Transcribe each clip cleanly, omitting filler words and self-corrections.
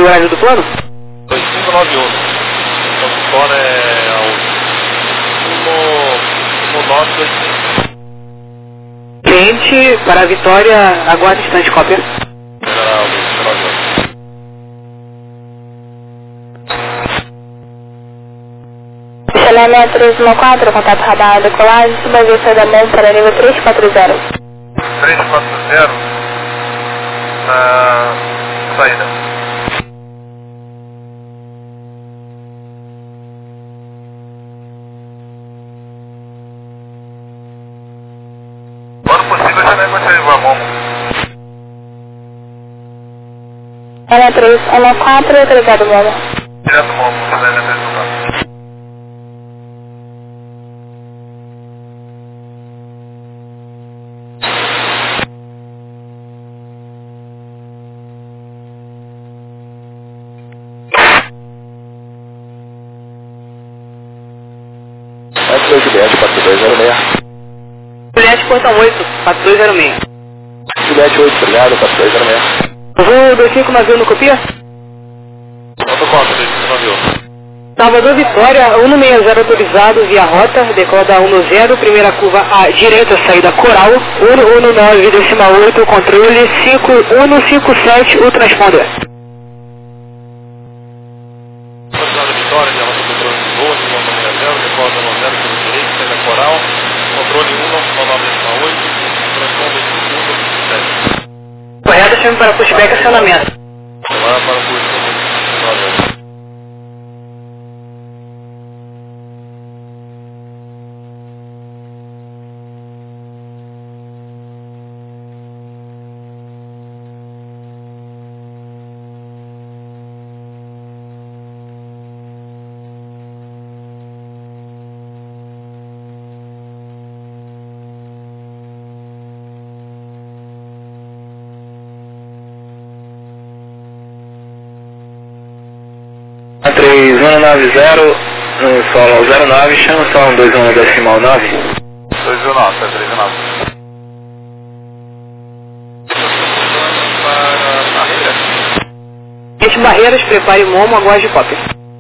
horário do plano? 2591. Então o plano é ao 1925. Cliente para a Vitória, aguarde instante, cópia. General Luiz, 19. Chalé 314, contato radar decolagem, subavia da mão para nível 340. 340 na saída. Quando possível, já negociei com a Momo. Chalé 314, autorizado Momo. Direto Momo, você deve apresentar. Juliette 4206. Juliette, portão 8, 4206. Juliette 8, obrigado, 4206. Voo 25 navio no copia? Quanto conta, 25 navio? Salvador Vitória, 160 autorizado via rota, decola da 10, primeira curva à direita, saída Coral, 119,8, controle 5157, o transponder. Salvador Vitória, de rota controle de voo, 160, decola da 10, pela direita, saída Coral, controle 199,8, transponder 5157. Correto, chame para pushback acionamento. Agora para o curso do A 3190 no solo 09, chama só um 21 decimal 9. 219, tá 319. Para Barreiras. Gente Barreiras, prepare o Momo, aguarde cópia.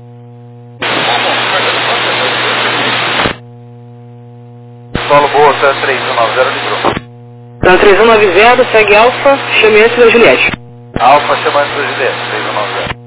Solo boa, tá 3190, livrou. Então 3190, segue Alfa, chame antes da Juliette. Alfa chamando do Juliette, 3190.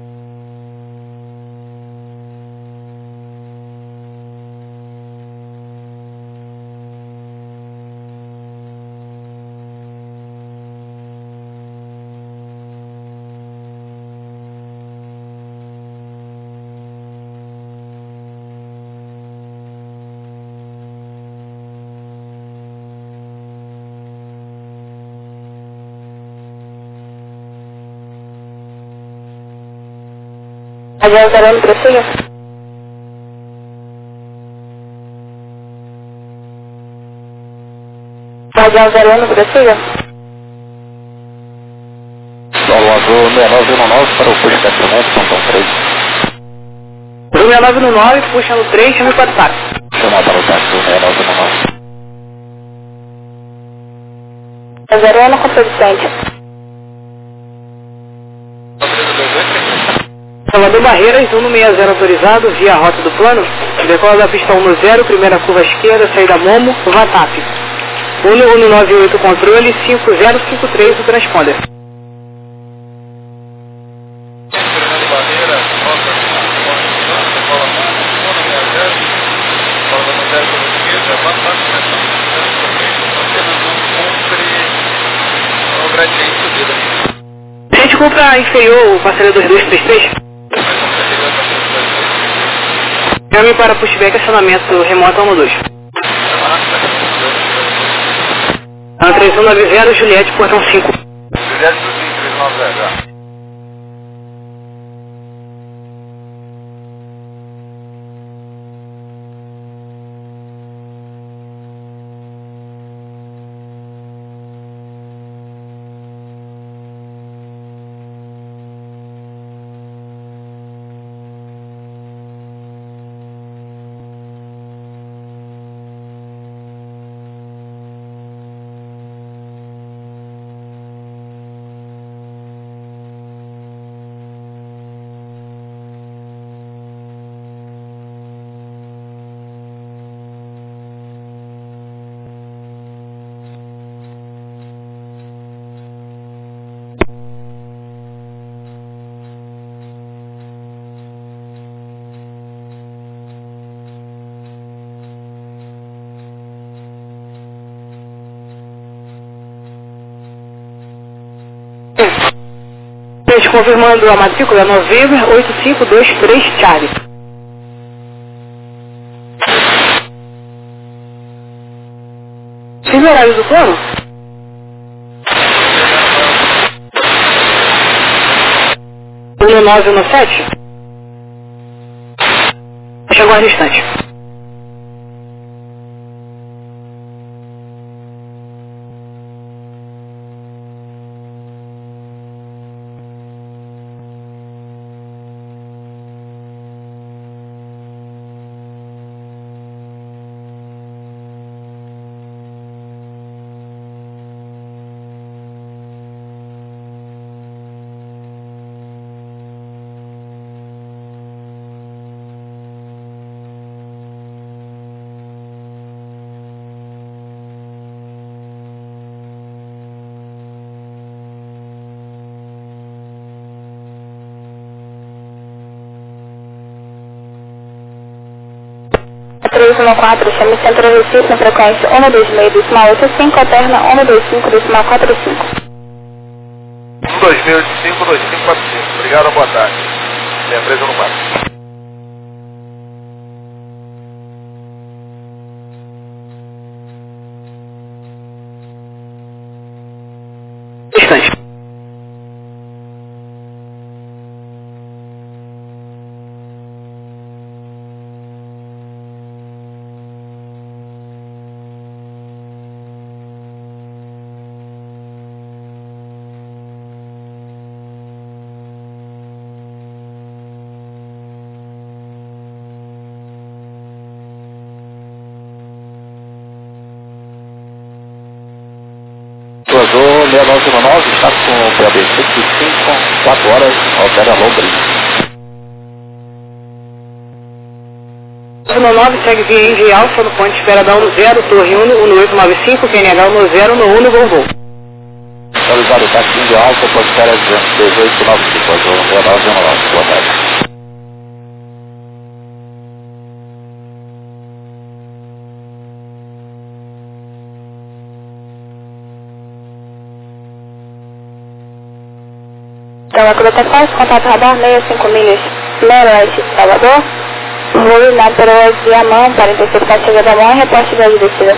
Avião Zarano, prossiga. Avião Zarano, prossiga. Solo azul 6919 para o pushback do Neto, Pontão 3. 69 no 9, puxa no 3, chame para o táxi. Chamar para o táxi do 6919. Zarano, controle Salvador Barreiras, 160 autorizado via rota do plano, decola da pista 10, primeira curva esquerda, saída Momo, VATAP. 1198 controle, 5053 o transponder. A gente compra inferior o parceiro 2233? Chame para pushback acionamento remoto 12. 3190, Juliette, portão 5. Juliette do 390. Distante, confirmando a matrícula November 8523 Charlie. Fiz o horário do plano? No 9 no 7? Chegou a distante. A 314, chame Centro Recife na frequência 126,85, alterna 125,45. 126,2545. Obrigado, boa tarde. Minha empresa no quarto. Distante. Azul 6919, está com o PAB 105, 4 horas, altera Londres. 9 segue via Indy Alfa no ponto de espera da 10, Torre 1, 1895, QNH 10 no 1 no Volvo. Atualizado o táxi Indy Alfa, ponto de espera 1895, Azul 6919, boa tarde. Então, a Cruz Faz, contato radar 65 milhas, Leste, Salvador. Vou iluminar pelo Viamão para interceptar a chegada da mão e reporte da descida.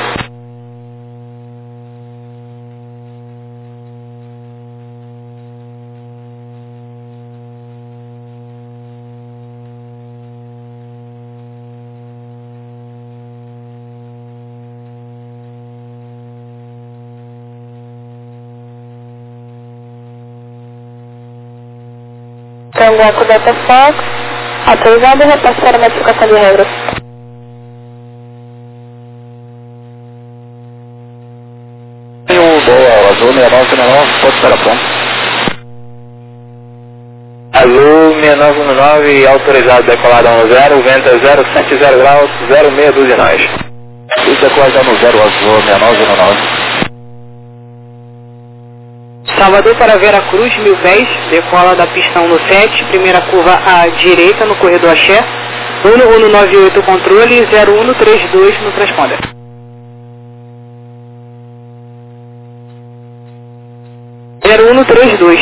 Então, a coberta Fox, autorizado e repasse para a modificação de regras. Boa, Azul 6919, ponto de espera pronto. Azul 6919, autorizado decolada 10, vento 070 graus, 06 duzinais. E decolada no 0, Azul 6919. Salvador para Veracruz, 1010, decola da pista 1 no 7, primeira curva à direita no corredor Axé, 1198 controle, 0132 no transponder. Zero 0132.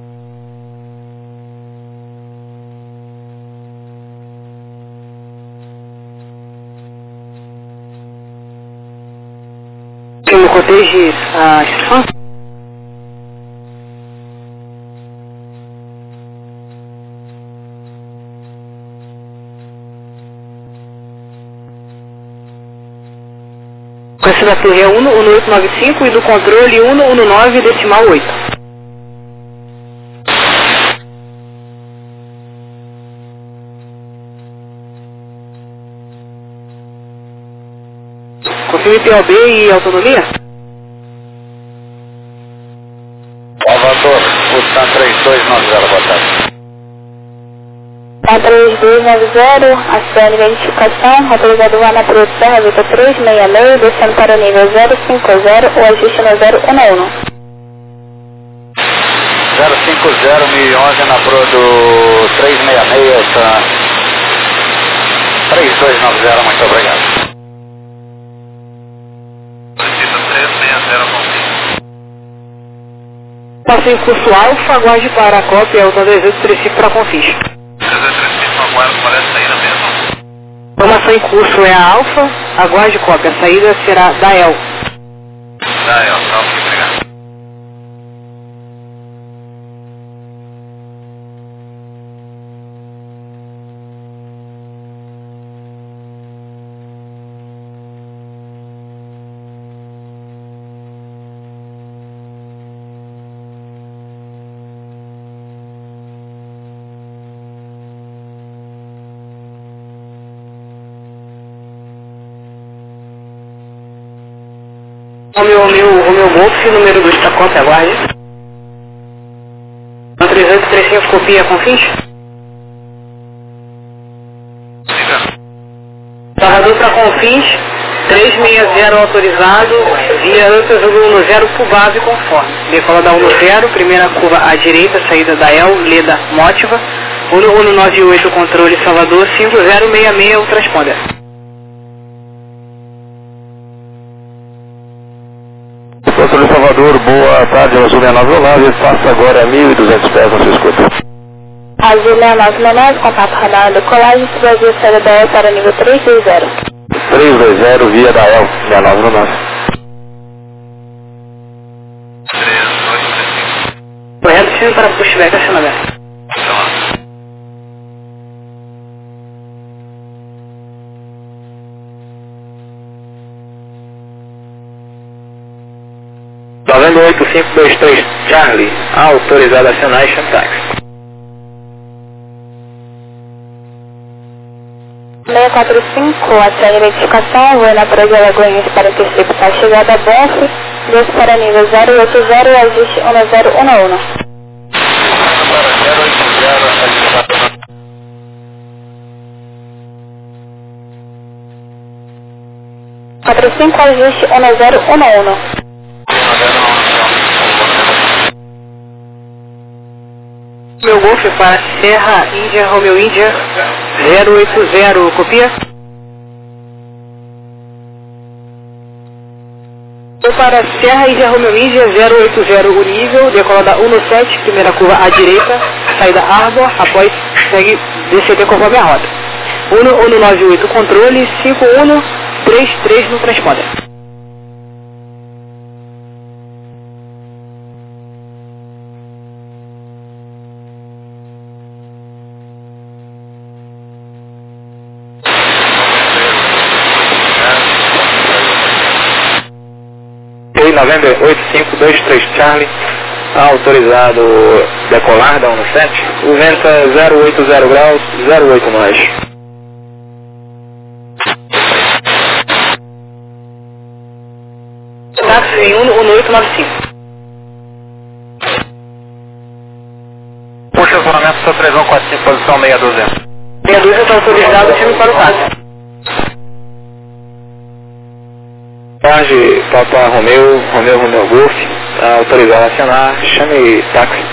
Eu cotege a instrução? Conhecido da torre é 1895 e do controle 119,8. Confirme POB e autonomia? Salvador, Fuscan 3290, boa tarde. 3290, acione identificação, autorizado voar na produção, evita 366, descendo para o nível 050, o ajuste no 011. 050, 1011 na Pro do 366, 3290, muito obrigado. Solicita 360 consigo. Informação em curso alfa, aguarde para a cópia, Alta 3835 para Confins. 3835, aguardo para a saída mesmo. Informação em curso é a alfa, aguarde cópia, a saída será da EL. Da EL, tá, muito obrigado. Romeu Golf, número 2 da cópia, aguarde. 3835, copia Confins. Salvador para Confins, 360 autorizado, via Antas 110 Cubave conforme. Decola da 10, primeira curva à direita, saída da EL, Leda Mótiva. 1198, controle Salvador, 5066, o transponder. Controle Salvador, boa tarde, Azul 6999, faça agora 1.200 pés na sua escuta. Azul 6999, contato radar decolagem, Brasil saída da EL para nível 320. 320, via da EL, 6999. 3835. Correto, sino para pushback, acionamento. Tá. 98523 Charlie, autorizado a acionar Shantax. 645, até a identificação, vou na Praia de Alagoinhas para interceptar a chegada a Bonf, 2 para nível 080, ajuste 1011. Para 080, 45, ajuste 1011. Meu Golf para Serra Índia, Romeu Índia, 080, copia. Para Serra Índia, Romeu Índia, 080, o nível, decola da 17, primeira curva à direita, saída Arbor, após segue DCT conforme a rota. 1198, controle, 5133 no transponder. November 8523 Charlie, autorizado decolar da 17, o vento é 080 graus, 08 nós. Status em 1895. Puxa o zonamento, seu 3145, posição 612. 62 está autorizado, time para o táxi. Tarde, Papa Romeu Golf, autorizado a acionar, chame táxi.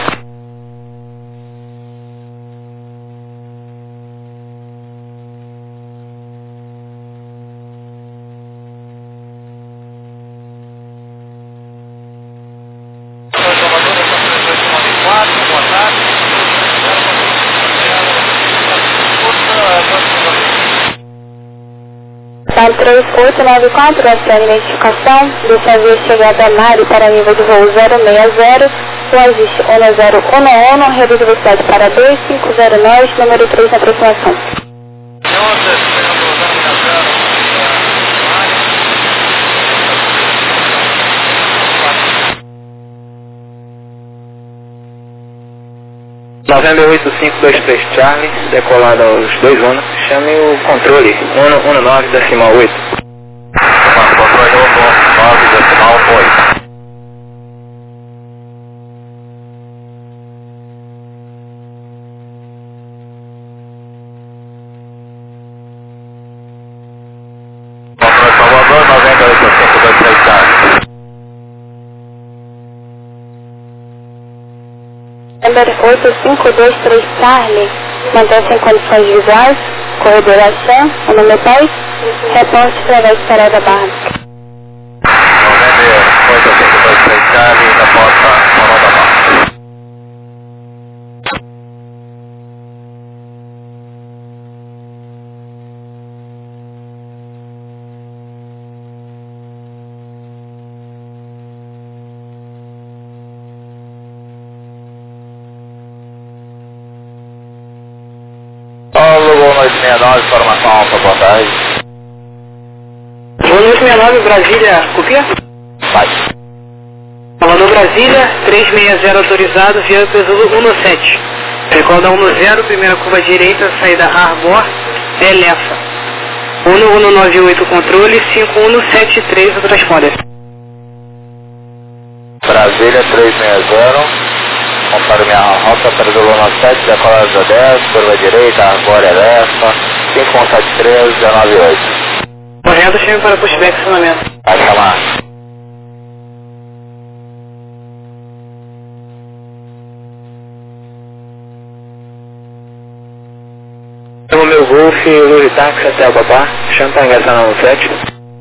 Boa tarde. 3894, essa é a identificação, dessa vez chegada a Mari para nível de voo 060, o ajuste 1011, reduz velocidade para 250 nós, número 3 na aproximação. November 8523 Charlie, decolado aos 21, chame o controle 119.8. Controle 119.8. Salvador, 90.8523 Charlie. Number 8523 Charlie, mantém-se em condições visuais, corredor ação, o nome é Paz, reporte através de Parada Barra. November 8523 Charlie, da porta Morada Barra. Paulo, Gol Noite 69, formação alfa, boa tarde. Gol Noite 69, Brasília, copia? Vai. Falando Brasília, 360 autorizado, via peso 17. Recorda 10, primeira curva direita, saída Arbor, Elefa. 1198 controle, 5173 o transponder. Brasília 360, comparo minha rota para o 17, decolada 10, curva direita, Arbor, Elefa, 5173, 198. Correto, chame para pushback acionamento. Vai chamar. O meu Golf, Luz Táxi até o Papá, chama para ingressar no 7.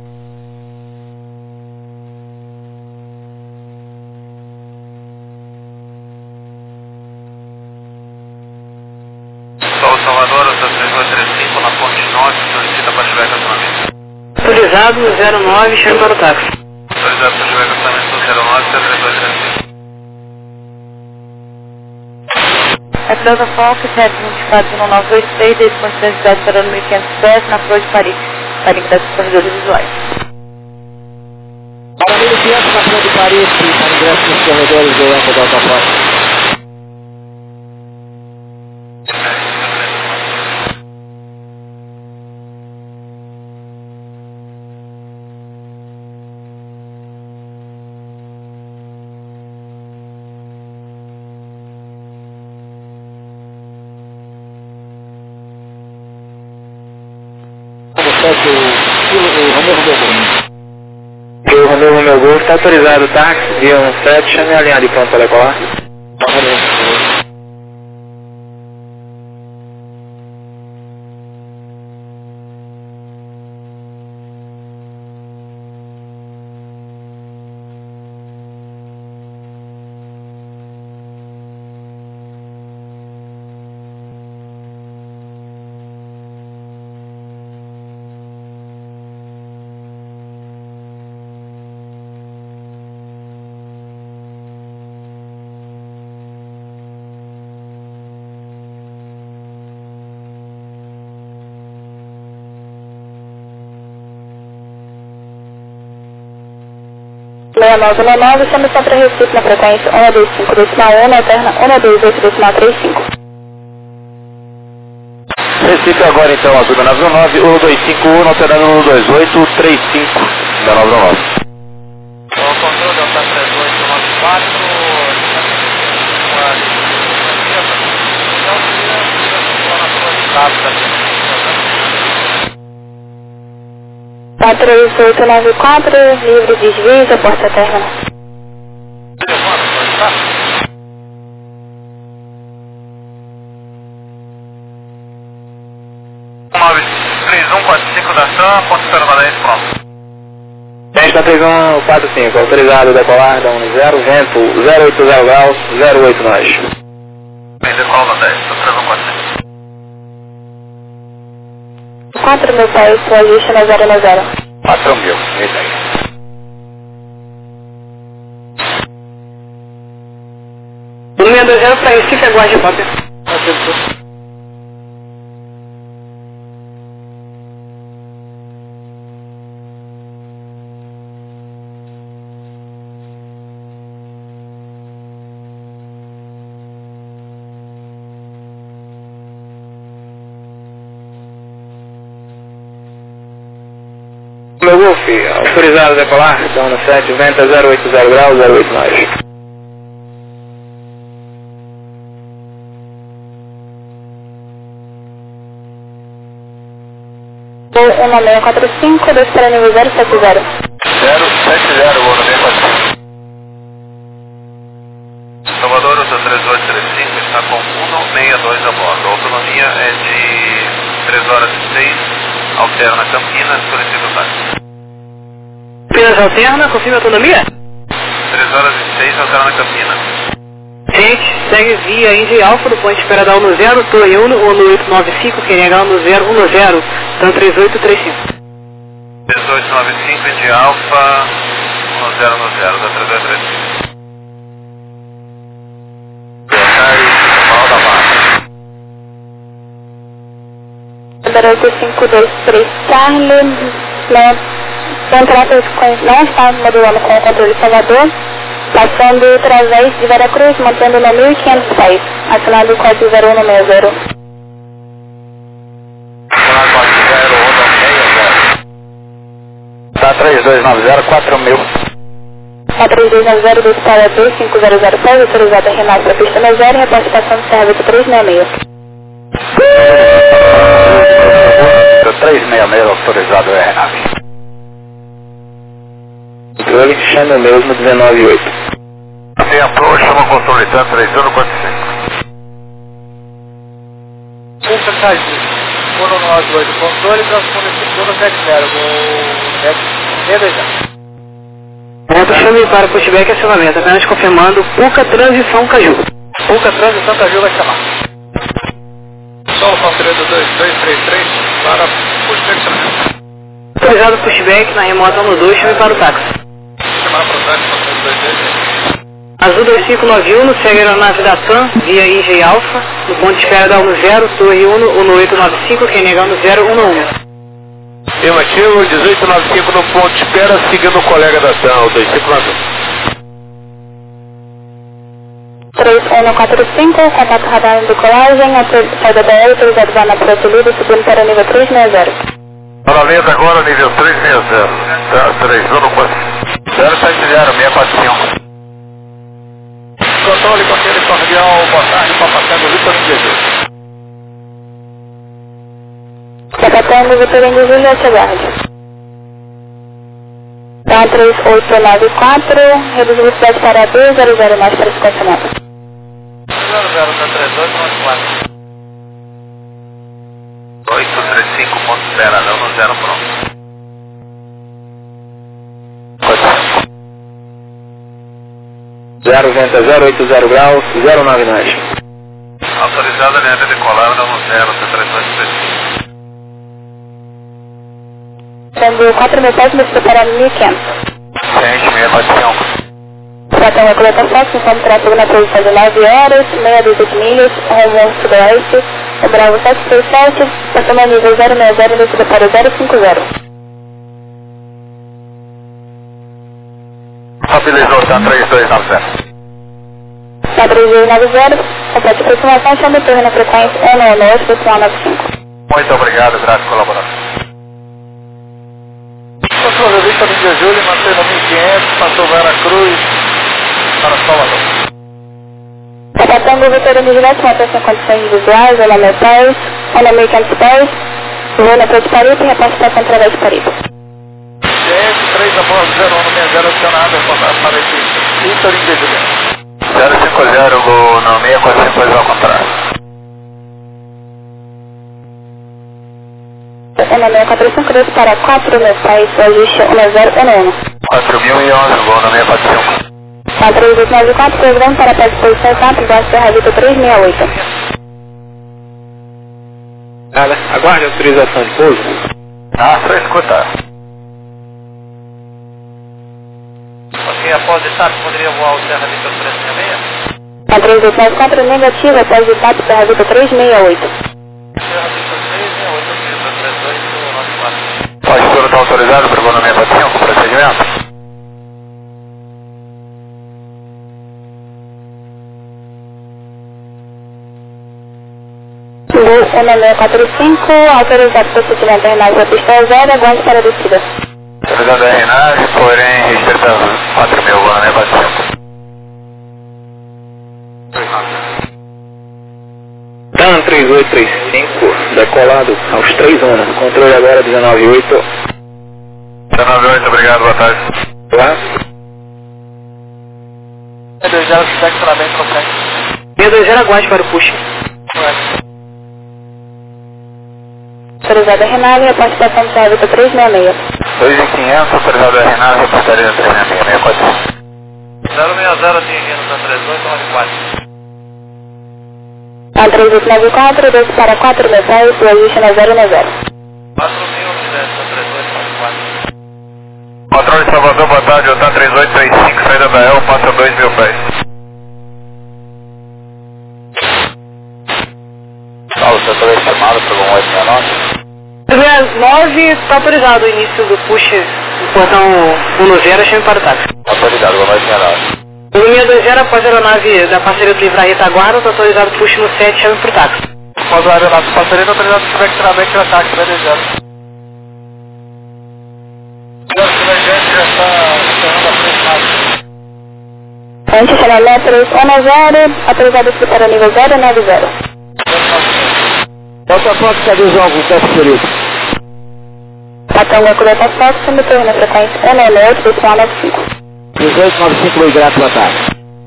Sol Salvador, 3235 na ponte 9, solicita pushback acionamento. Autorizado 09, chame para o táxi. Autorizado pushback acionamento 09, 3235. A Delta Fox, rede indicado de 1923, desde condições para 1500 pés, na Flor de Paris, para ingresso dos corredores visuais. Para 1500 na Flor de Paris, para ingresso dos corredores do Delta Fox. O Romeu Gol está autorizado o táxi, via 17, chame a linha de pronto para decolar. Nove, chame só para Recife na frequência 125.1, na eterna 128.35. Recife agora então, azul da 919, 1251, alterando 12835 da 919. O controle está 3894, Tá 3894, livre de desvio, porta eterna. Nove 3145 da SAM, ponto permanente pronto. Teste da 3145, autorizado decolar da 10, vento 080 graus, 08 nós. Bem, decolar da 10, 3145. 4 mil pés, o ajuste na 090. 4 mil, isso aí. Número 20 para Recife, aguarde cópia. Meu Golf, autorizado decolar, então no 7, vento 080 graus, 08 nós. Voo 1645, 2 para nível 070. 070, voo 645. Salvador, 3835, está com 162 a bordo. A autonomia é de 3 horas e 6, alterna Campinas, solicita o táxi. Campinas alterna, confirma a autonomia? 3 horas e 6, alterna Campinas. Gente, segue via Indy Alfa do ponto de espera da 10, Torre 1, 1895, QNH 1010, então 3835. 1895, Indy Alfa, 1010, da 3235. Boa tarde, Paulo da Mata. 08523 Charlie, contrato não está modulando com o controle Salvador, passando através de Veracruz, mantendo no 1500 pés, assinado o código 0160. Tá 3290, 4000. A 3290 do Estado 2500 pés, autorizada Renato para pista no 0, repartição de serviço 366. 366 autorizado é Renato. Controle, chama o mesmo 198. Tem approach, chama o controle tanto 3145. Foram nós dois do controle, transformação no 70, o 620. Ponto, chame para pushback e acionamento, apenas confirmando PUCA Transição Caju. PUCA Transição Caju vai chamar. Solo Conselheiro 2233 para pushback e acionamento. Autorizado pushback na remota 12, chame para o táxi. Chamar para o táxi, Conselheiro 2233. Azul 2591, segue a aeronave da TAM, via IG Alpha, no ponto de espera da 10, Torre 1, 1895, quem nega 1011. Afirmativo, 1895 no ponto de espera, seguindo o colega da TAM, o 2591. 3145, contato radar de decolagem, saída da L, autorizado vá na Protolida, subindo para nível 360. Paralelo agora, nível 360. Tá, 070, 645. Controle, conselho cordial, boa tarde, passando Vitor Indígena. Capitão Vitor Indígena, aguarde. Tá 3894, reduz velocidade para 200 mais para 50 metros. 003894. 835 ponto espera, não no 0 pronto. 080 graus, 099. Autorizada a linha de decolar, não no 0, C3235. Sendo 4 mil pés, mas para 1500. Ciente, 645. Tratando a coleta fácil, conforme tráfego na posição de 9 horas, meia dúzia de milhas, rumo sudoeste, o Bravo 737, passando a nível 060, descida para 050. Estabilizou, tá 3290. Tá 3290, complete aproximação, chama o torre na frequência 198, decimal 95. Muito obrigado, graças pela colaboração. Controle Vitor de Júlio, mantendo 1500, passou Veracruz para Salvador. Capitão Vitor de Júlio, atenção condições visuais, olá meu pés, olá 1500 pés, voo na Praia de Paripe e repartição através de Paripe. Ciente, 3 após 0160, acionado, contato para esse Vitor de Júlio. 050, no 6452 ao contrário. 16452 para 4 mil pés, ajuste 1011. 4011, voo no 645. 4894, programa para a disposição 4, Voz Serra Vitor 368. Nada, aguarde a autorização de pouso. Ah, só escutar. Ok, após o TAP, poderia voar o Serra Vitor 366? 4894, negativo, após o TAP Serra Vitor 368. Serra Vitor 368, Vitor 3294. O escuro está autorizado para o voo no 645, procedimento? Voo 1645, autorizado procedimento renal para pista 0, aguarde para a descida. Autorizado a renagem, porém restrita 4.000, voo no 645. TAM 3835, decolado aos 3 horas, controle agora 198. 198, obrigado, boa tarde. Lá. 620, seccionamento no frente. 620, aguarde para o push. Autorizado a renagem, repartição de Serra Vitor 366. 2.500, autorizado a renagem, reportaria 366, 060, atingindo, tá 3894. A 3894, 2 para 4 mil pés, o ajuste na 090. 4.000, tá 3894. Controle de Salvador, boa tarde, OTAN 3835, saída da EL, passa 2.000 pés. Paulo, setor estimado, pegou 869. 169 está autorizado o início do push do portão 10, chame para o táxi. Autorizado, vou mais 69. 1620 após a aeronave da parceria do Livre a retaguarda, está autorizado push no 7, chame para o táxi. Após a aeronave da parceria, está autorizado o Quebec Trabec para táxi, vai desejando. Já está encerrando a frente. Antes, metros 10, autorizado para o nível 090. Delta Fox, cadê os alvos da preferido? Patango Delta Fox, retorno na frequência 198, decimal 95. 1895, Luiz Grato, boa tarde.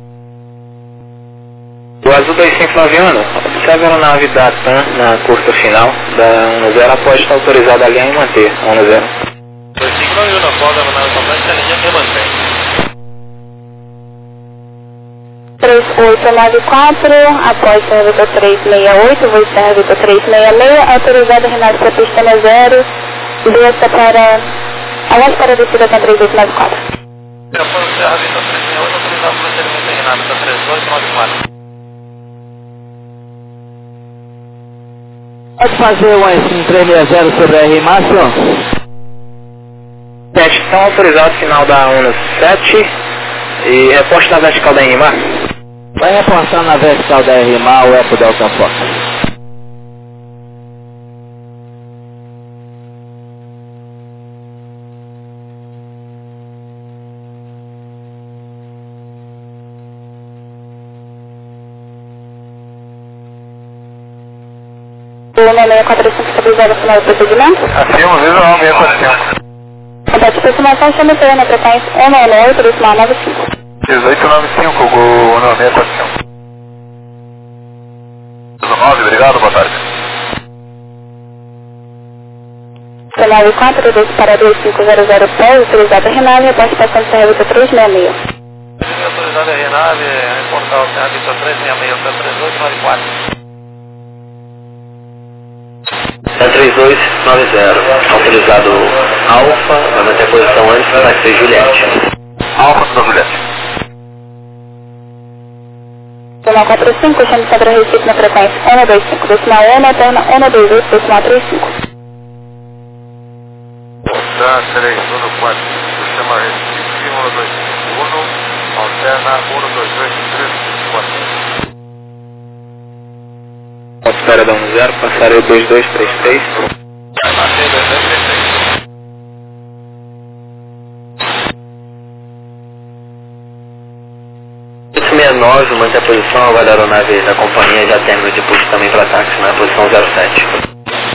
O Azul 2591, observe a aeronave da TAM na curta final da 10 após estar autorizada ali em manter 10. 2591, após a aeronave completa, linha que mantém. 3894, após serviço 368, voo serviço 366, autorizado a renascer para a pista 0, desça para a voz para a descida com 3894. Após o serviço 368, autorizado o procedimento em renascer 3894. Pode fazer um S360 sobre a R máximo? 7 estão autorizados final da 17 e reposte na vertical da RMA. Vai reportar na vertical da RMA o Eco Delta Fox. O 645 estabilizado final do procedimento. Acima, visual 645. Contato de aproximação, chama o na frequência 198, decimal 95. 1895, Gol 645. 19, obrigado, boa tarde. 94, 2 para 2500 pé, autorizado a renave, após estação de serviço 366. Autorizado a renave, reportar o serviço 366, 3894. 3290, autorizado Alfa, vai manter a posição antes do taxi Juliette. Alfa da Juliette. 145, chame sobre a Recife na frequência 125, decimal 1, alterna 128, decimal 35. Tá, 314, sistema Recife 1251, alterna 128, 34. Espera da 10, passarei 2233. Passei 2233. Mantém a posição, agora a aeronave da companhia já termina de puxo também para táxi na posição 07.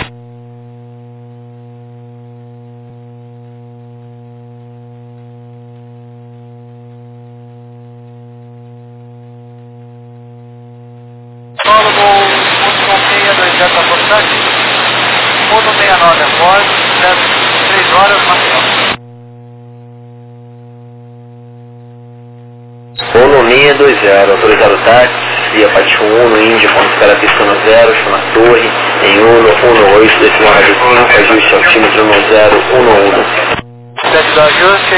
Solo no 1.6 já está por táxi. 169 após, 3 horas Maceió. Uno 620, autorizado táxi, via Pátio 1, Índia, ponto espera pista 10, chama torre, em Uno 18, decimal 5, ajuste altímetro 1011. Sete do ajuste,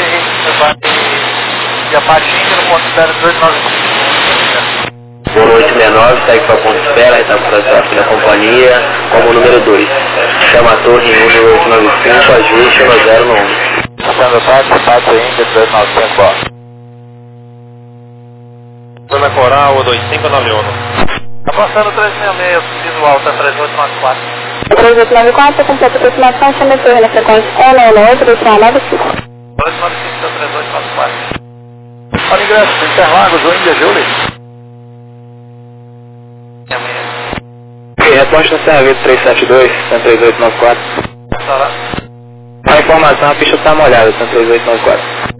e a parte Índia no ponto espera 295. Uno 869, segue para ponto espera, está para tráfego da companhia, como número 2. Chama a torre em Uno 895, ajuste 1011. Passando táxi, Pátio Índia 295. Zona Coral 2591. Avançando 366, visual alta 3894. 3894, completa aproximação, chame o na frequência 198, decimal 95. 295, 3894. Olha o ingresso, Interlagos, o Índia, Júlio. Ok, reposta no serviço 372, 13894. A informação, a pista está molhada, 13894.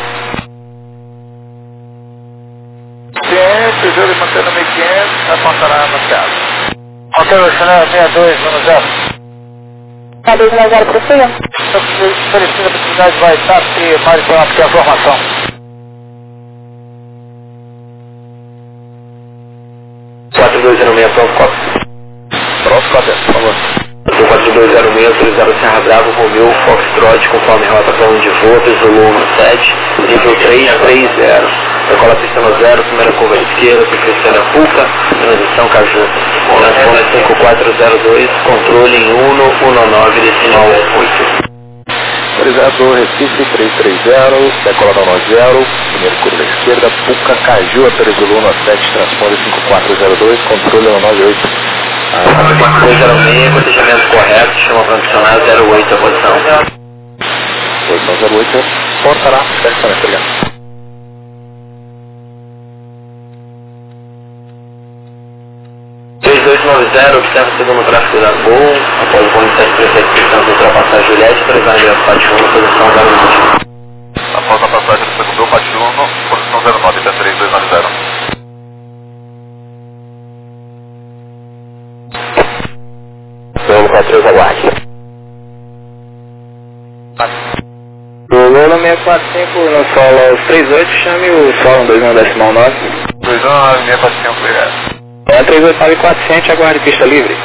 Ciência, Júlio mantendo 1500, apontará anunciado. Ok, o chanel 6210. Tá 290 prossiga? Solicita a possibilidade de WhatsApp e mais uma pequena informação. Pronto, cópia, por favor. 4206, autorizado Serra Bravo, Romeu, Foxtrot, conforme rota plano de voo, Zulu 17, nível 330. decola pista no 0, primeira curva à esquerda, Cristiana Puca, transição Caju, transponder 5402, controle em 119 decimal 8. Autorizado Recife 330, decola da 90, primeira curva à esquerda, Puca, Caju, autorizou 17, transponder 5402, controle no 98. 206, protegimento correto, chama para adicionar 08 a posição. Posição 08, porta lá, certo, obrigado. Observa o segundo tráfego da Gol, após o ponto 737 de ultrapassar Juliette, previsão de Pátio 1, posição 09. Após a passagem do segundo Pátio 1, posição 09, até 3290. Vamos 43, aguarde. Lula 645 no solo 38, chame o solo 21,9. 219, 645, É 389,400, aguarde pista livre.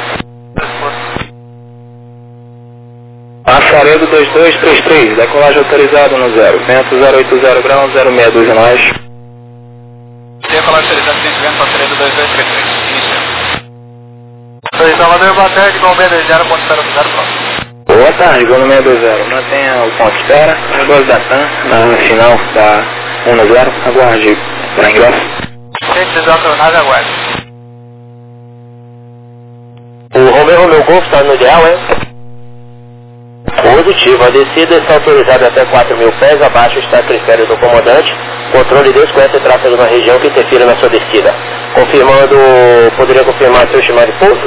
Passaredo 2233, decolagem autorizado no 0, vento 080 graus, 0629. Decolagem autorizado, vento, passaredo 2233, início. 2 Salvador, boa tarde, com o BD0, ponto 0, pronto. Boa tarde, Gol 620, mantenha o ponto de espera, negócio da TAM, na final da 10, aguarde para ingresso. Gente, desatornado, aguarde. O Romeo Golf está no ideal, hein? Positivo, a descida está autorizada até 4.000 pés, abaixo está a critério do comandante. Controle desconhece tráfego na região que interfira na sua descida. Confirmando, poderia confirmar seu estimado de pouso?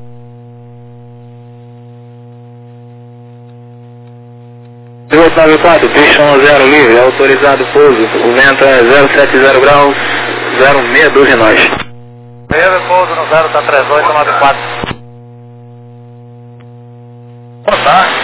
1894, pista 10 livre, autorizado pouso, o vento é 070 graus, 0612 nós. Primeiro pouso no 0, está 3894. Boa tarde.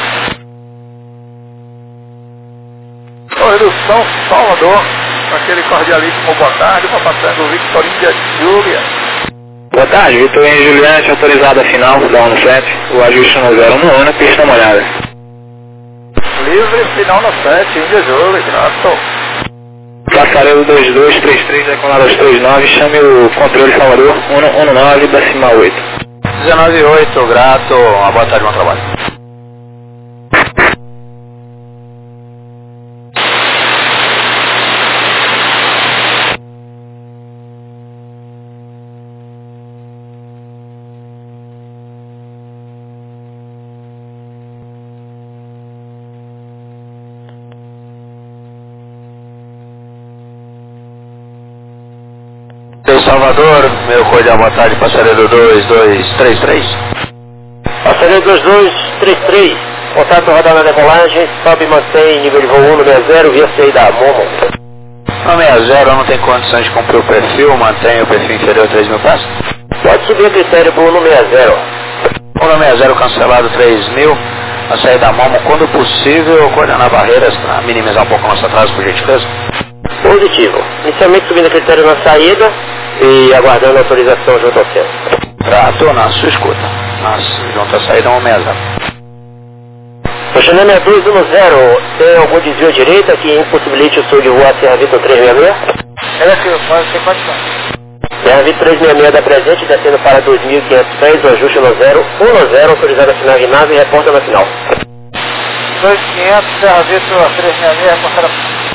Redução Salvador, aquele cordialíssimo boa tarde, para passando Victorinha Júlia. Boa tarde, Vitorino e Juliette, autorizada final da 17, o ajuste no 011, pista molhada. Livre, final no 7, Índia Júlia, grato. Passaredo 2233, decolada 239, chame o controle Salvador 119, decimal 8. 198, grato, uma boa tarde, bom trabalho. Salvador, meu cordial boa tarde, passaredo 2233. Passaredo 2233, contato rodar na decolagem, sobe e mantém nível de voo 160 via saída Momo. No 60 não tem condições de cumprir o perfil, mantém o perfil inferior a 3.000 pés? Pode subir o critério para o 160. 160 cancelado 3.000, a saída Momo quando possível, coordenar barreiras para minimizar um pouco o nosso atraso, por gentileza. Positivo. Inicialmente subindo o critério na saída e aguardando a autorização junto ao centro. Trato na sua escuta, junto à saída 160. Oxanã 6210, tem algum desvio à direita que impossibilite o senhor de voar a Serra Vitor 366? É aqui, pode ter condição. Serra Vitor 366 da presente, descendo para 2.500 pés, o ajuste no 010, autorizado a final de nave e reporta na final. 2500, Serra Vitor 366, reportada.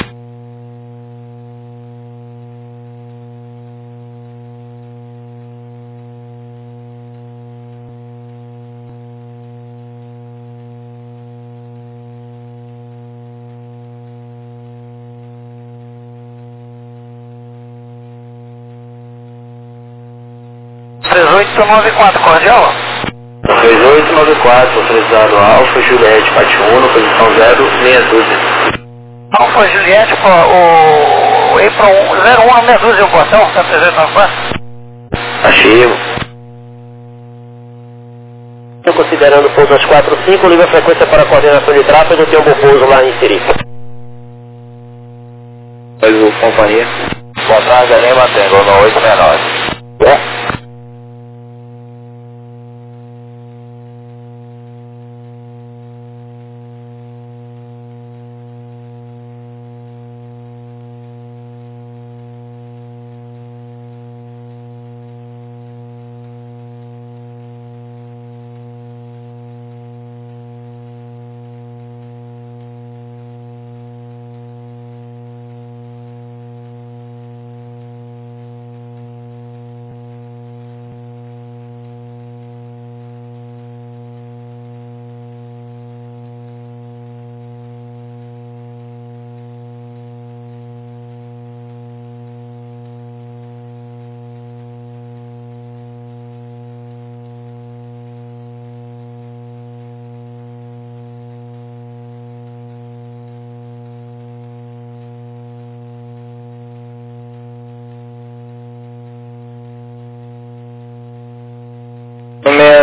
cordial? 3894, autorizado Alfa Juliette, Pátio 1, posição 062. Alfa Juliette, o EPRO 01 meia dúzia, o portão, 394. Achei. Considerando o pouso às 45, liga a frequência para a coordenação de tráfego, tem um bom pouso lá em Siri. Faz o companhia. Boa tarde, Lema, Tango, no 869. É.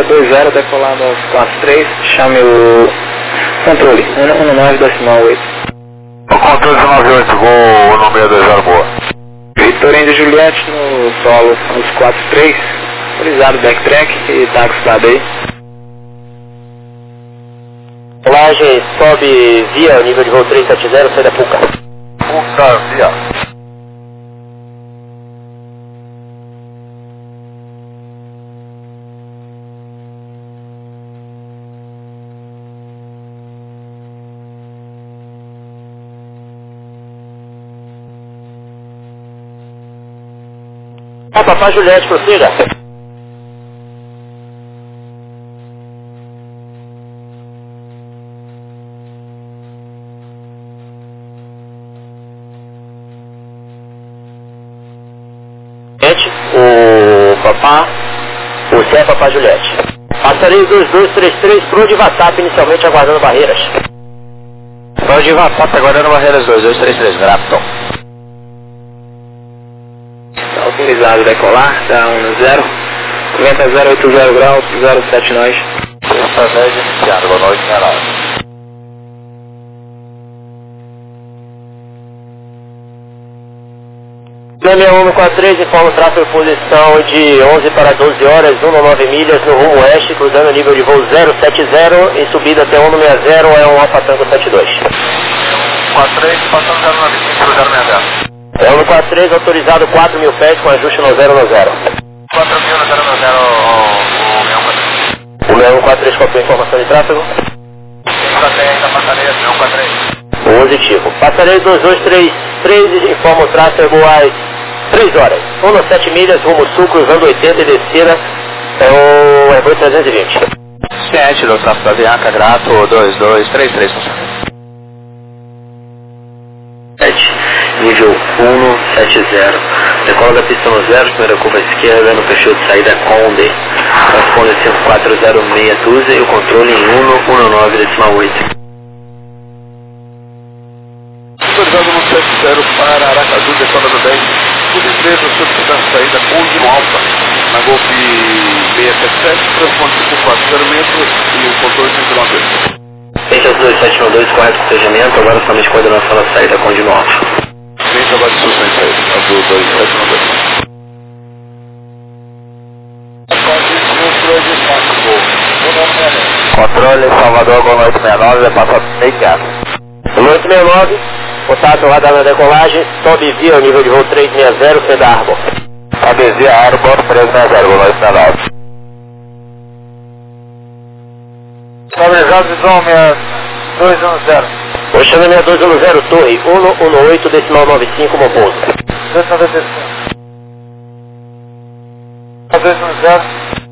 1620, decolado 43, chame o controle, 119.8. O controle 198, voo 1620, boa. Vitor Índio Juliette no solo, os 43, autorizado backtrack e táxi para aí. Rolagem, sobe via, nível de voo 370, sai da Puca. Puca, via. Papai Juliette, prossiga. O Papá, o C é Papá Juliette. Passarinho 2233 pro de WhatsApp, inicialmente aguardando barreiras. Pro de WhatsApp aguardando barreiras 2233, Grafton. Autorizado decolar, tá 10, venta 080 graus, 07 nós. Essa média iniciada, boa noite, Meral. Na 6143, informa o tráfego em posição de 11 para 12 horas, 19 milhas no rumo oeste, cruzando o nível de voo 070, em subida até 160, é um Alfa Tango 72. 43, passando 095, 060. É 143, autorizado 4.000 pés com ajuste no 0 no 0. 4.000 no 0 no 0, O 6143 copiou a informação de tráfego. estratégia da passareia, 6143. Positivo. Passareio 2233, informa o tráfego às 3 horas. 17 milhas, rumo sul, cruzando 80 e descida, é o Airbus 320. 7 do tráfego da Avianca, Grato, 2233. Nível 170. Decola da pista no 0, primeira curva esquerda, no perfil de saída Conde. Transponder 5406 e o controle em 119.8. Autorizado no 70 para Aracaju, decola do 10. Tudo em 3 no seu da saída Conde no Alfa. Na Golf 677, transponder 5406 e o controle 119.8. Frente aos 2712, correto protegimento, agora somente coordenação da saída Conde no Alfa. Frente agora de suspensão aí, azul 2712. Controle Salvador, Gol 869, vai passar meio gato. 869, contato radar na decolagem, sobe via o nível de voo 360, Seda Arbor. Sobe via Arbor 360, Gol 869. Autorizado de som 210. Oxana 6210, torre 118, decimal 95, Moposo. 295. 210.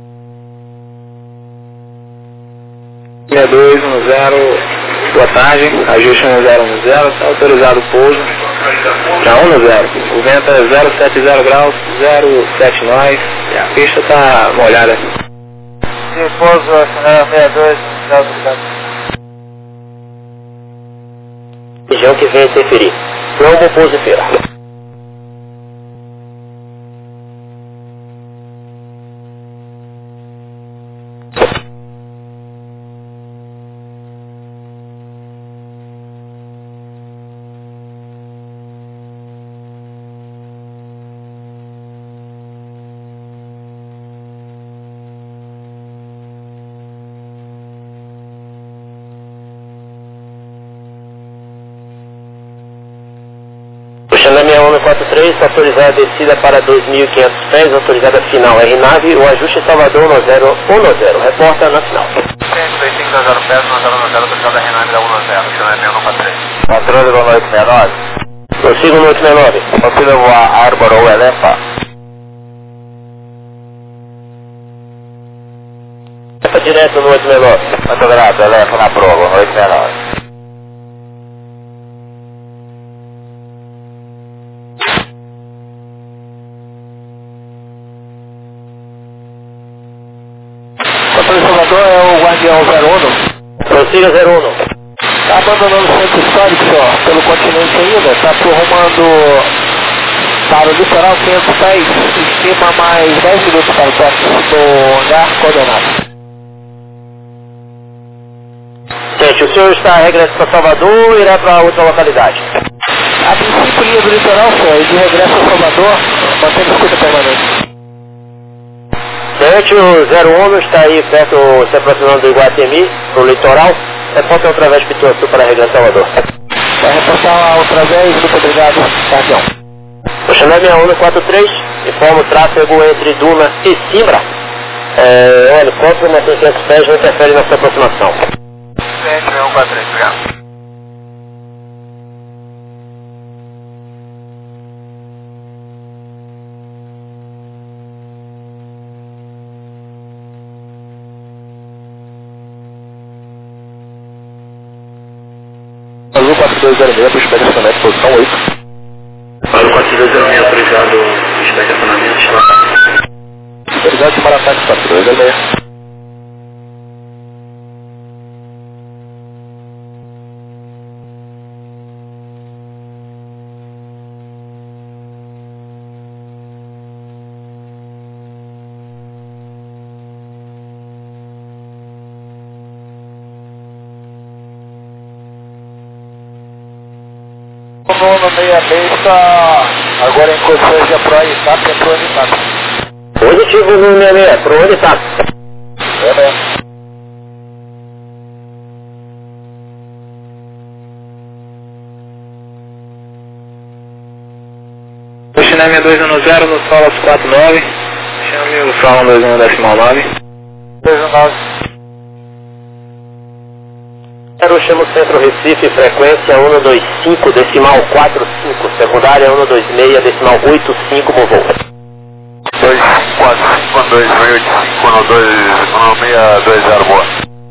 6210, boa tarde, ajuste 1010, está autorizado o pouso para 10. O vento é 070 graus, 07 nós, e a pista está molhada. E pouso 62, Região que vem interferir. Não Moposo e Feira. Xandã 6143, autorizada a descida para 2.500 pés, autorizada final R-Nave, o ajuste Salvador no 010, reporta na final. 125 pés, 100, autorizada R-Nave da 10, Xandã 6143. Controle do 869. Prossigo no 869. Possível voar Arbor ou Elefa? Elefa direto no 869. Muito grato, Elefa na prova, no 869. Salvador é o Guardião 01. Prossiga 01. Está abandonando o centro histórico, senhor, pelo continente ainda. Está rumando para o litoral 500 pés, em cima mais 10 minutos para o toque do hangar coordenado. Gente, o senhor está regresso para Salvador ou irá para outra localidade? A princípio, linha do litoral, senhor, e de regresso a Salvador, mantendo escuta permanente. Gente, o 01 está aí perto, se aproximando do Iguatemi, pro litoral. Reporta outra vez Pituaçu para regresso a Salvador. Vai reportar outra vez, muito obrigado, Cardião. O Chanel 6143 informa o tráfego entre Duna e Simbra. O helicóptero na 600 pés não interfere na sua aproximação. Gente, 6143, obrigado. Azul 4206, para o estacionamento, posição 8. Azul 4206, autorizado o estacionamento. Autorizado de Maratá, 4206. O nono 66 está agora em condições de aproveitar, que é pro Unitap. Positivo no 66, pro Unitap. É mesmo. O China 6210 no Solas 49. Chame o Sol 121.9. 219. Chama o Centro Recife, frequência 125, decimal 45, secundária 126, decimal 85, movou. 2545 1620, boa.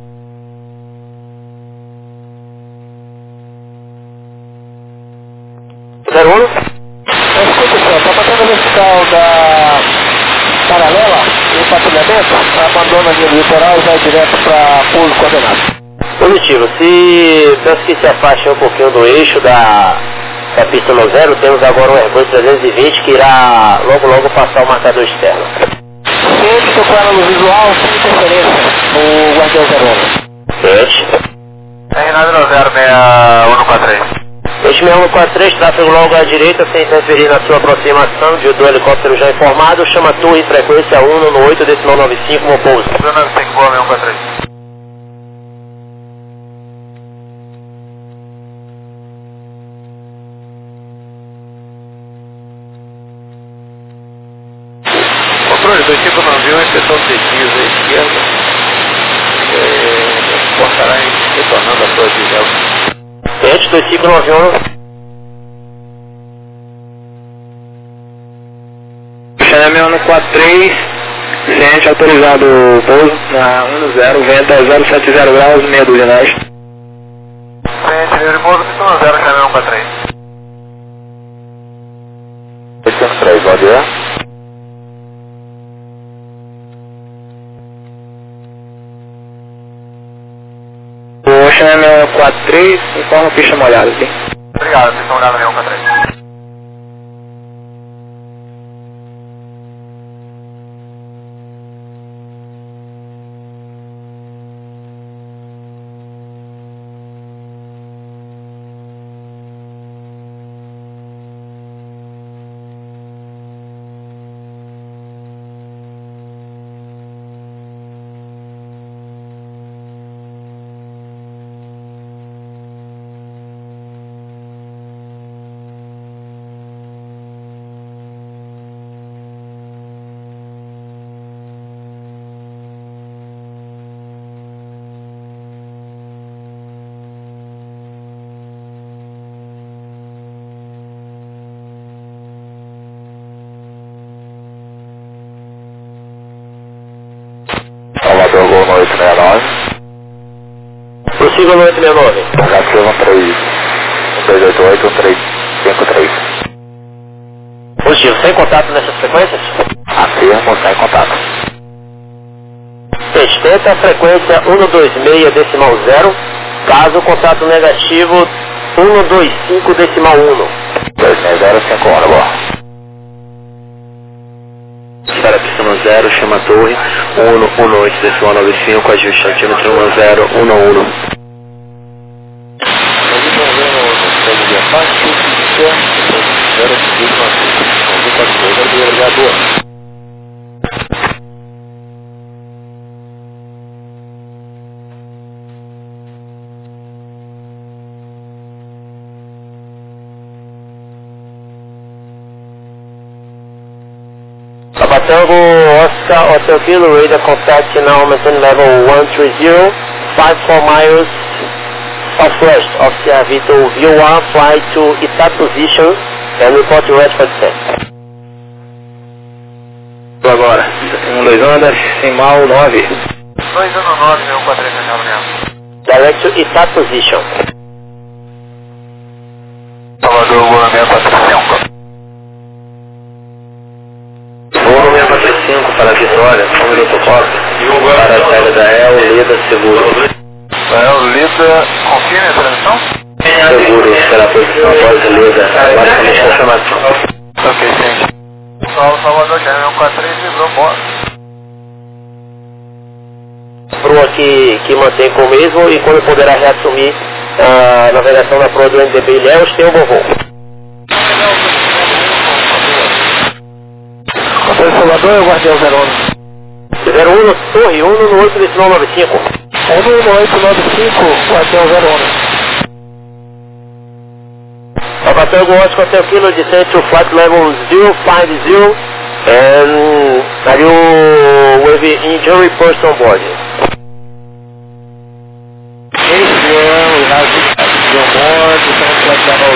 Escuta, senhor, está batendo a vertical da paralela e o patrulhamento, abandona a linha do litoral e vai direto para pouso coordenado. Positivo, peço que se afaste um pouquinho do eixo da pista no zero, temos agora um Airbus 320 que irá logo passar o marcador externo. Sempre tocando no visual, sem interferência, no Guardião 01. Gente. Renato 06143. Este 6143, tráfego logo à direita, sem interferir na sua aproximação, do helicóptero já informado, chama a torre, frequência 118, decimal 95, no pouso. 295, boa, 6143. Controle 2591, inspeção precisa à esquerda. Portará retornando a torre de Delta. Gente, 2591. Chama 143, gente, autorizado o pouso na 10, venta 070 graus, meia dúzia nós. Gente, livre pouso, pistão 0, Chama 143. 803, bom dia. O Chama 143, informa pista molhada, sim. Obrigado, pistão olhada 143. Salvador, Gol no 869. Prossiga no 869. Negativo 1288-1353. Positivo, sem contato nessas frequências? Afirmo, sem contato. Tenta a frequência 126 decimal 0, caso contato negativo 125 decimal 1. 2605, boa. Espera a pista no 0, chama a torre 118 decimal 95, ajuste centímetro 1011. Tango Oscar Hotel Kilo, radar contact now maintain level 130, 54 miles southwest of Sierra Vito, view 1, fly to ETA position and report to ready for descent. Agora, 12 ondas, decimal 9. 2 ano 9, meu 439 mesmo. Direct to ETA position. Salvador, voo 645. Voo 645 para Vitória, 1 minuto Costa, para a saída da El Leda Seguro. El Leda, confirme a transmissão? Seguro, pela posição após Leda, basicamente confirmação. Ok, gente. Salvador, já é meu 43, vibrou, bora. Proa que mantém com o mesmo e quando poderá reassumir a navegação da proa do NDB Ilhéus, tem um bom voo. Controle Salvador, eu guardei o 01. 01 Torre, 1 no 8 decimal 95. 1 no 895, guardei o 01. Salvatore Oscar Hotel Kilo, descend to flight level 050 and are you with the injury person on board? Yes, we have the board, the flight level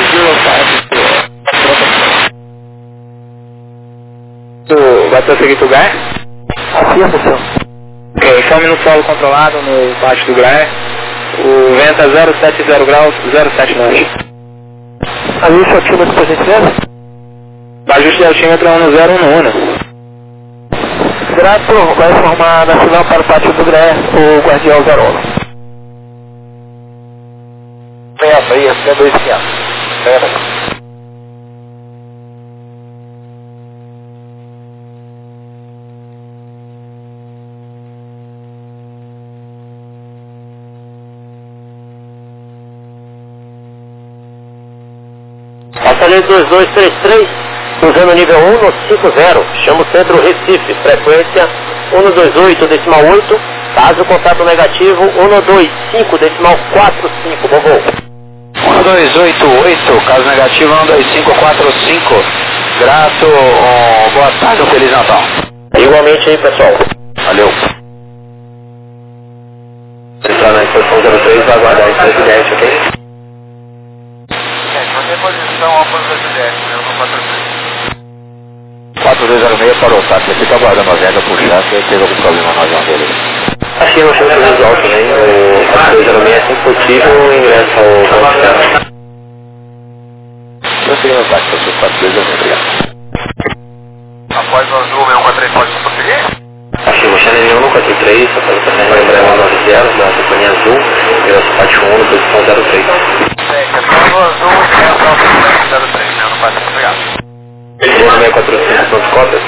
050. Vai prosseguir pro GAE? Afirma, senhor. Ok, some no solo controlado no baixo do GAE. O vento é 070 graus, 07 nós. Ajuste o altímetro, por gentileza. Ajuste de altímetro 1011. Grato, vai informar nacional para o pátio do GRE, o Guardião 01. Peça aí, é 2500. Pera. Passageiro 2233, usando nível 150, chama o centro Recife, frequência 128 decimal 8, caso contato negativo 125 decimal 45, bom voo. 1288, caso negativo 12545. Grato, boa tarde, Feliz Natal. Igualmente aí, pessoal. Valeu. Entrar na posição 03, vai aguardar esse presidente, ok? Mantém posição ao ponto da Juliette, meu no 43. 4206 parou, tá? Você fica aguardando a venda puxar, se teve algum problema no avião dele. Aqui no centro visual também, o 4206 é sempre possível, ingressa ao banco. Prosseguindo o táxi, professor 4206, obrigado. Após o azul, meu 43 pode prosseguir? Aqui no Channel 143, a passageiro Embraer 190 da companhia Azul, ingressa parte 1 no posição 03. Gente, após o azul, meu 03, meu no 43, obrigado. 645, pontos cotas.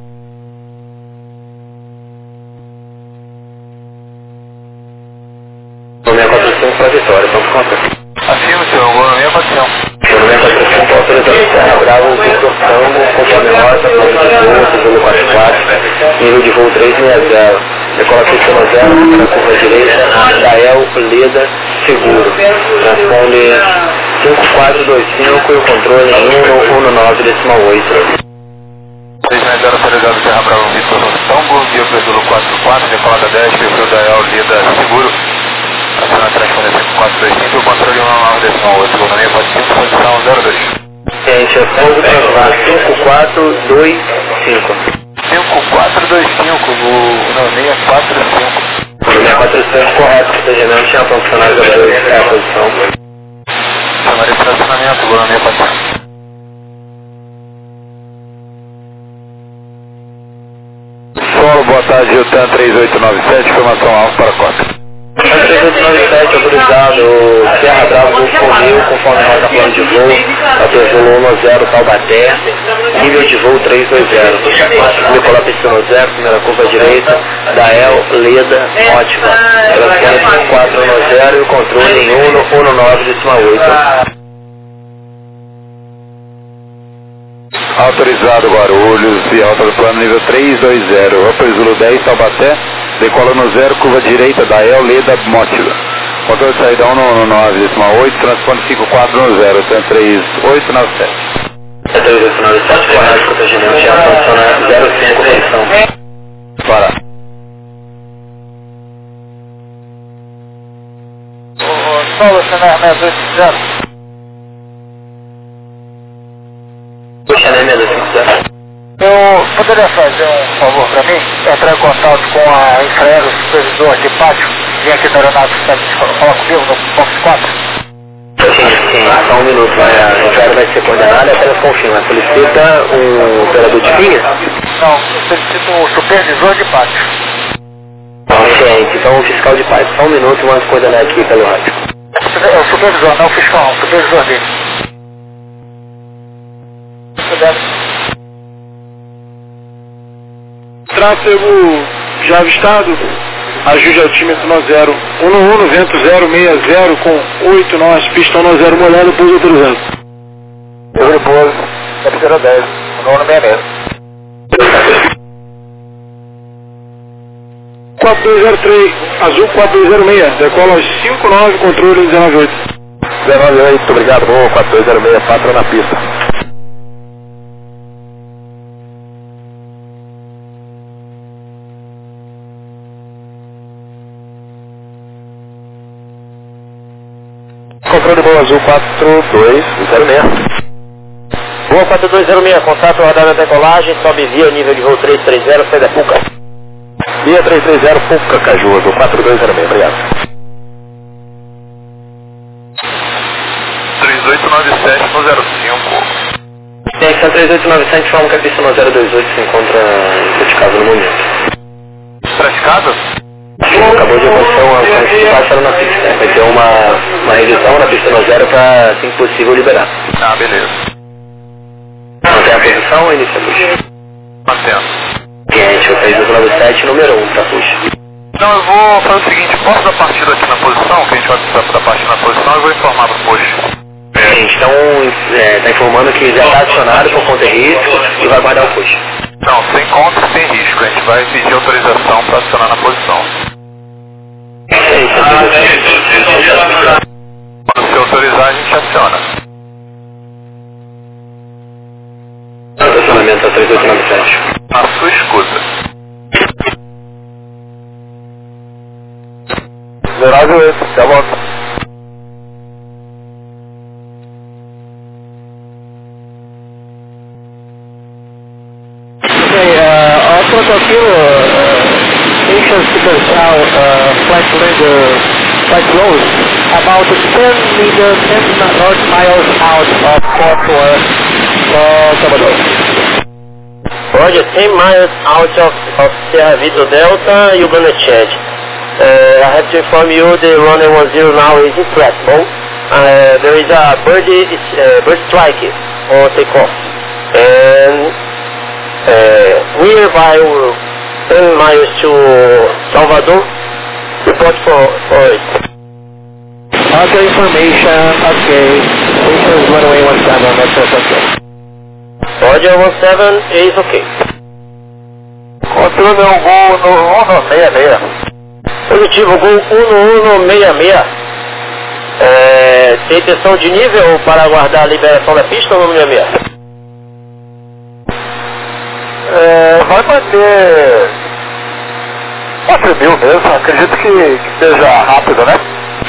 No 645 para Vitória, pontos cotas. Afirma, senhor, vou na minha posição. No 645 autorizando Serra Bravo, Victor Tango, conforme rota, plano de voo, segundo 44, nível de voo 360. Decola pista 0, na curva direita, Dael, Leda, seguro. Transponde 5425 e o controle em 119 decimal 8. 360 autorizado Serra Bravo, Victor Tango, guia pelo 44, decola da 10, perfil da El Leda, seguro. Aciona a transferência 425 e o controle 119 decimal 8, vou na minha posição, posição 02. Gente, é fogo transformado 5425. 5425, vou na 645. 645 correto, protegimento, tinha funcionário da posição. Chamaria de estacionamento, vou na minha posição. Solo, boa tarde, Jutan 3897, informação alfa para Costa. 3897 autorizado, Serra Bravo, Correio, conforme rota plano de voo, Hotel Zulu 10 Taubaté, nível de voo 320. Nicolau Piscino 0, primeira curva direita, Dael, Leda, ótima. Transporte 410 e o controle em 119 decimal 8. Autorizado Guarulhos e alta do plano nível 320, Upper Zulu 10 Taubaté, decola no 0, curva direita da El Leda Mótila. Motor de saída 119 decimal 8, transporte 5410, 3897. 3897, correto, protegimento, já posiciona 05, posição. Para. Paulo, você não é 680? Chanel 650. Eu poderia fazer um favor para mim? Entrar em contato com a Infraero, supervisor de pátio, vir aqui da aeronáutica falar comigo no box 4? Sim, só um minuto, a entrada vai ser coordenada, apenas confirma. Solicita um operador de linha? Não, eu solicito o supervisor de pátio. Ciente, então o fiscal de pátio, só um minuto, vamos coordenar aqui pelo rádio. É o supervisor, não o fiscal, o supervisor dele. Tráfego já avistado, ajude altímetro 90, 11, vento 060 com 8 nós, pista 10 molhado, pouso autorizado. Eu pouso, terceira 10, 966. 4203, azul 4206, decola aos 59, controle 198. 198, obrigado, bom, 4206, pátria na pista. Controle Boa Azul 4206. Boa 4206, contato radar da decolagem, sobe via nível de voo 330, sai da Puca. Via 330, Puca, Caju, Azul 4206, obrigado. 3897 no 05. Conexão 3897, informa que a pista no 028 se encontra em Praticado no momento. Praticado? Sim, acabou de acontecer uma passada na pista. Vai ter uma revisão na pista no 0 para, assim que possível, liberar. Ah, beleza. Mantém a posição ou inicia a puxa? Mantendo. Cliente, o 3297, número 1, para puxa. Então eu vou fazer o seguinte, posso dar partida aqui na posição, que a gente vai precisar dar partida na posição, eu vou informar pro push. Gente, então está informando que já está adicionado por conta de risco e vai guardar o push. Não, sem conta, sem risco, a gente vai pedir autorização para acionar na posição. Quando se autorizar, a gente aciona. Acionamento a 3897. Na sua escuta. 098, até logo. Also Tokyo, Asian Supercell flight lows about 10 North miles out of Fort Worth, Salvador. Roger, 10 miles out of Sierra Vito Delta, you're going to change. I have to inform you the runway 10 now is inflexible. There is a bird strike on takeoff. And nearby 10 miles to Salvador, report for it. Okay, information, okay. Asian runway 17, that's okay. Roger 17 is okay. Controle um voo no 166. Positivo, gol 1166. Tem intenção de nível para aguardar a liberação da pista ou no 66? Vai bater 4.000 mesmo, acredito que seja rápido, né?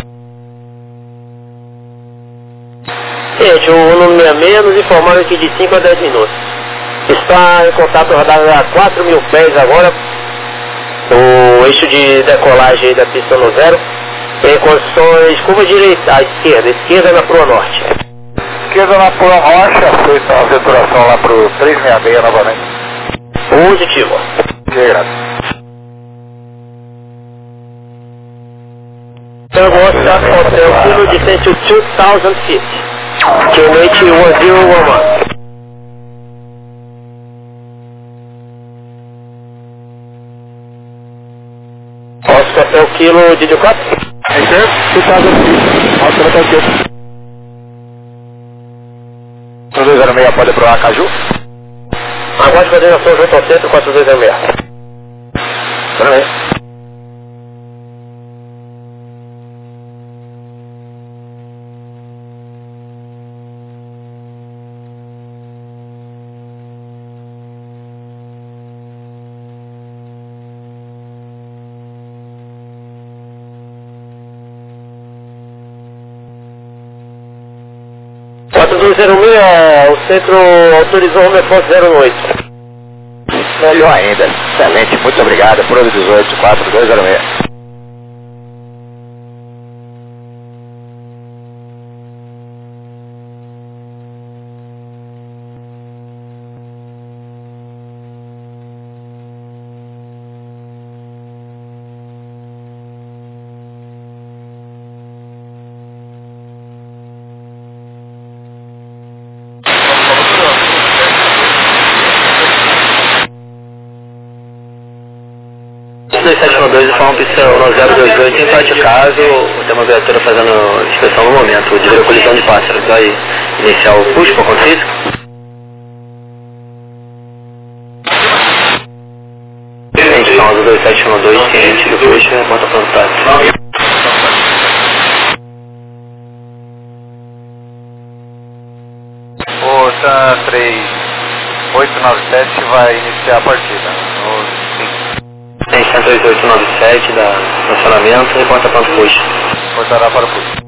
Gente, o 166 nos informaram que de 5 a 10 minutos. Está em contato radar a 4.000 pés agora. O eixo de decolagem da pista no 0. Em condições curva direita à esquerda na proa norte. Esquerda na proa norte, aceita a veturação lá pro 366 novamente. Positivo. Obrigado. Augusta Hotel Kilo descent to 2,000 feet. QNH 1011. Oscar Hotel Kilo, did you cut? Yes, sir. 2,000 feet. Oscar Hotel Kilo. 206 pode pro Acaju? Aguarde coordenação junto ao centro 4206. Parabéns. 4206, o centro autorizou o reforço 08. Melhor ainda. Excelente, muito obrigado. Prove 18, 4206. e forma pista 1028 em parte caso, tem uma viatura fazendo inspeção no momento, de colisão de pássaros. Vai iniciar o push por conta física. Então, 2712, ciente do push, conta contato. O TAN 3897 vai iniciar a partida. Tem 18897 da estacionamento e conta quanto push. Portará para o push.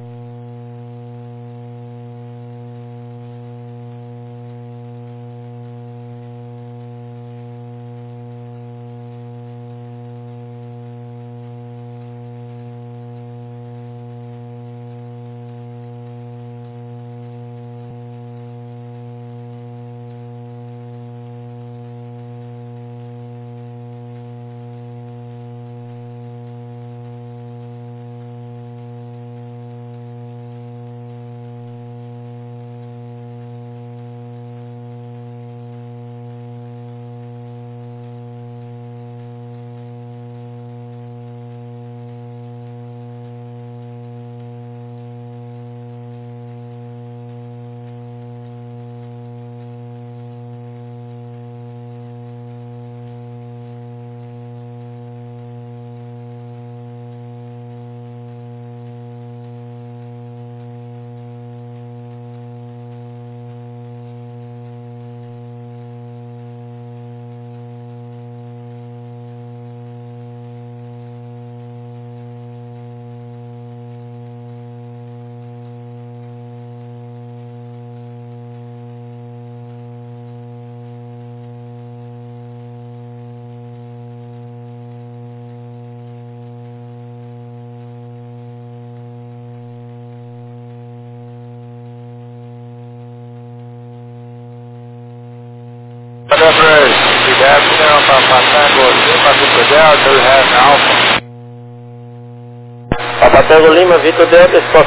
Papa Tango Lima, Vitor Delta,